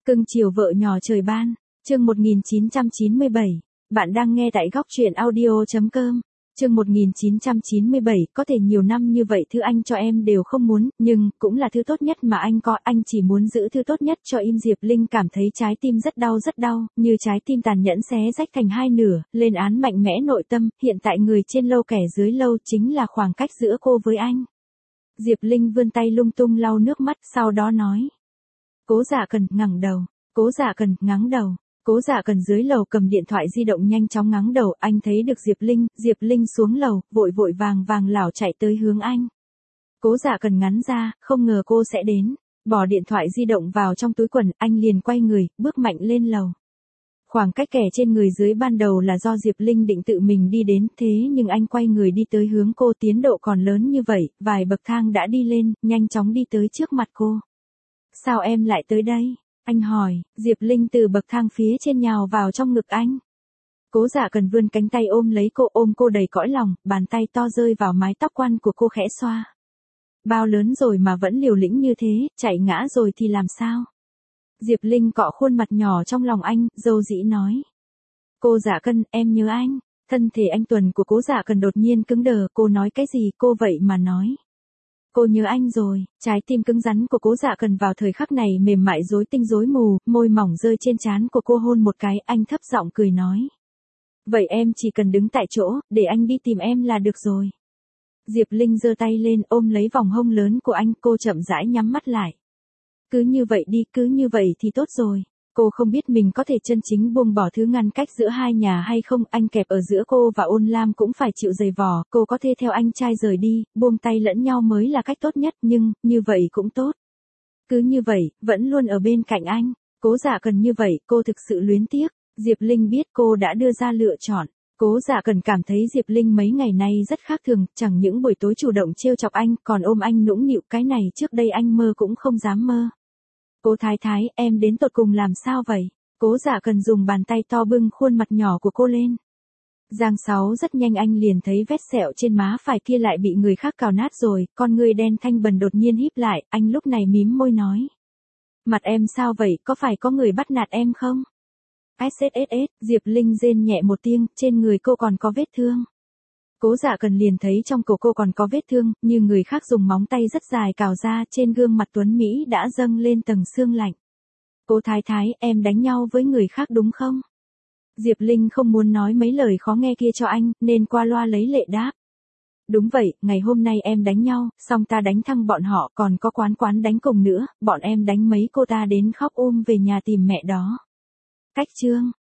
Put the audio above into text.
Cưng chiều vợ nhỏ trời ban, chương 1997, bạn đang nghe tại góc truyện audio.com. Chương 1997, có thể nhiều năm như vậy thứ anh cho em đều không muốn, nhưng cũng là thứ tốt nhất mà anh có, anh chỉ muốn giữ thứ tốt nhất cho im. Diệp Linh cảm thấy trái tim rất đau, như trái tim tàn nhẫn xé rách thành hai nửa, lên án mạnh mẽ nội tâm, hiện tại người trên lâu kẻ dưới lâu chính là khoảng cách giữa cô với anh. Diệp Linh vươn tay lung tung lau nước mắt, sau đó nói. Cố Dạ Cần ngẩng đầu, Cố Dạ Cần ngáng đầu. Cố Dạ Cần dưới lầu cầm điện thoại di động nhanh chóng ngáng đầu, anh thấy được Diệp Linh xuống lầu, vội vàng lảo chạy tới hướng anh. Cố Dạ Cần ngắn ra, không ngờ cô sẽ đến, bỏ điện thoại di động vào trong túi quần, anh liền quay người, bước mạnh lên lầu. Khoảng cách kẻ trên người dưới ban đầu là do Diệp Linh định tự mình đi đến, thế nhưng anh quay người đi tới hướng cô, tiến độ còn lớn như vậy, vài bậc thang đã đi lên, nhanh chóng đi tới trước mặt cô. Sao em lại tới đây? Anh hỏi. Diệp Linh từ bậc thang phía trên nhào vào trong ngực anh. Cố Dạ Cần vươn cánh tay ôm lấy cô, ôm cô đầy cõi lòng, bàn tay to rơi vào mái tóc quăn của cô khẽ xoa. Bao lớn rồi mà vẫn liều lĩnh như thế, chạy ngã rồi thì làm sao? Diệp Linh cọ khuôn mặt nhỏ trong lòng anh, dâu dĩ nói. Cô Dạ Cần, em nhớ anh. Thân thể anh tuần của Cố Dạ Cần đột nhiên cứng đờ, cô nói cái gì, cô vậy mà nói. Cô nhớ anh rồi. Trái tim cứng rắn của Cố Dạ Cần vào thời khắc này mềm mại rối tinh rối mù, môi mỏng rơi trên trán của cô hôn một cái, anh thấp giọng cười nói. Vậy em chỉ cần đứng tại chỗ, để anh đi tìm em là được rồi. Diệp Linh giơ tay lên ôm lấy vòng hông lớn của anh, cô chậm rãi nhắm mắt lại. Cứ như vậy đi, cứ như vậy thì tốt rồi. Cô không biết mình có thể chân chính buông bỏ thứ ngăn cách giữa hai nhà hay không, anh kẹp ở giữa cô và Ôn Lam cũng phải chịu giày vò, cô có thể theo anh trai rời đi, buông tay lẫn nhau mới là cách tốt nhất, nhưng, như vậy cũng tốt. Cứ như vậy, vẫn luôn ở bên cạnh anh. Cố Dạ Cần như vậy, cô thực sự luyến tiếc. Diệp Linh biết cô đã đưa ra lựa chọn. Cố Dạ Cần cảm thấy Diệp Linh mấy ngày nay rất khác thường, chẳng những buổi tối chủ động trêu chọc anh, còn ôm anh nũng nịu, cái này trước đây anh mơ cũng không dám mơ. Cố Thái Thái, em đến tột cùng làm sao vậy? Cố Dạ Cần dùng bàn tay to bưng khuôn mặt nhỏ của cô lên. Giang Sáu rất nhanh anh liền thấy vết sẹo trên má phải kia lại bị người khác cào nát rồi, con người đen thanh bần đột nhiên híp lại, anh lúc này mím môi nói. Mặt em sao vậy, có phải có người bắt nạt em không? SSSS, Diệp Linh rên nhẹ một tiếng, trên người cô còn có vết thương. Cố Dạ Cần liền thấy trong cổ cô còn có vết thương, như người khác dùng móng tay rất dài cào ra, trên gương mặt tuấn Mỹ đã dâng lên tầng sương lạnh. Cố Thái Thái, em đánh nhau với người khác đúng không? Diệp Linh không muốn nói mấy lời khó nghe kia cho anh, nên qua loa lấy lệ đáp. Đúng vậy, ngày hôm nay em đánh nhau, xong ta đánh thăng bọn họ, còn có quán đánh cùng nữa, bọn em đánh mấy cô ta đến khóc về nhà tìm mẹ đó. Cách chương.